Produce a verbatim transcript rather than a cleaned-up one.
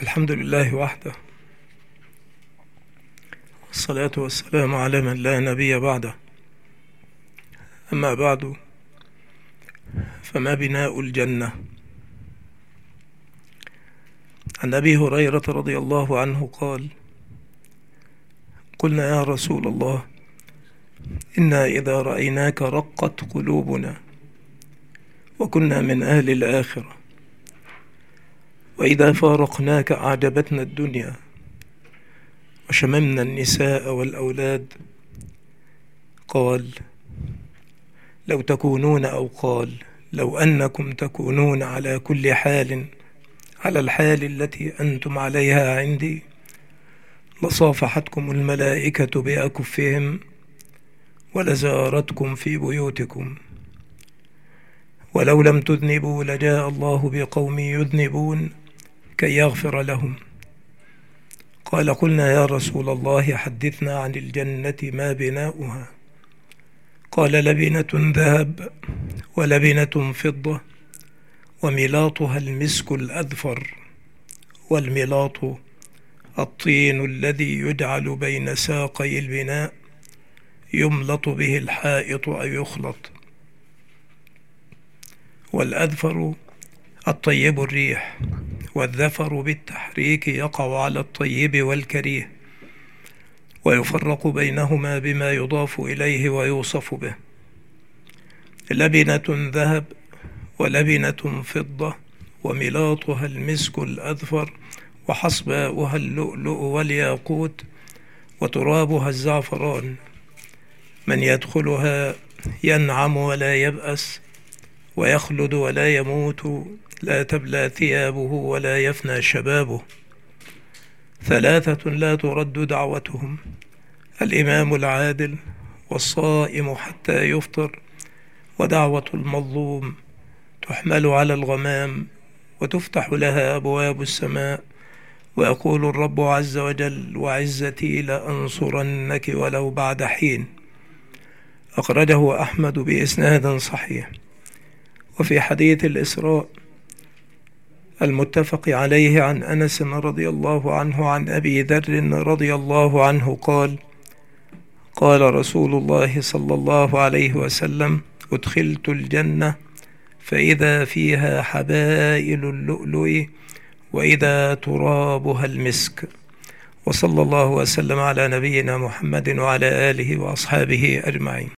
الحمد لله وحده، والصلاة والسلام على من لا نبي بعده. أما بعد، فما بناء الجنة؟ عن أبي هريرة رضي الله عنه قال: قلنا يا رسول الله، إنا إذا رأيناك رقت قلوبنا وكنا من أهل الآخرة، وإذا فارقناك أعجبتنا الدنيا وشممنا النساء والأولاد. قال: لو تكونون أو قال لو أنكم تكونون على كل حال على الحال التي أنتم عليها عندي لصافحتكم الملائكة بأكفهم ولزارتكم في بيوتكم، ولو لم تذنبوا لجاء الله بقوم يذنبون كي يغفر لهم. قال: قلنا يا رسول الله حدثنا عن الجنة ما بناؤها؟ قال: لبنة ذهب ولبنة فضة وملاطها المسك الأذفر، والملاط الطين الذي يجعل بين ساقي البناء يملط به الحائط أو يخلط، والأذفر الطيب الريح، والذفر بالتحريك يقع على الطيب والكريه، ويفرق بينهما بما يضاف إليه ويوصف به. لبنة ذهب ولبنة فضة وملاطها المسك الأذفر وحصباؤها اللؤلؤ والياقوت وترابها الزعفران، من يدخلها ينعم ولا يبأس ويخلد ولا يموت، لا تبلى ثيابه ولا يفنى شبابه. ثلاثة لا ترد دعوتهم: الإمام العادل، والصائم حتى يفطر، ودعوة المظلوم تحمل على الغمام وتفتح لها أبواب السماء، ويقول الرب عز وجل: وعزتي لأنصرنك ولو بعد حين. أخرجه أحمد بإسناد صحيح. وفي حديث الإسراء المتفق عليه عن أنس رضي الله عنه عن أبي ذر رضي الله عنه قال: قال رسول الله صلى الله عليه وسلم: أدخلت الجنة فإذا فيها حبائل اللؤلؤ وإذا ترابها المسك. وصلى الله وسلم على نبينا محمد وعلى آله وأصحابه أجمعين.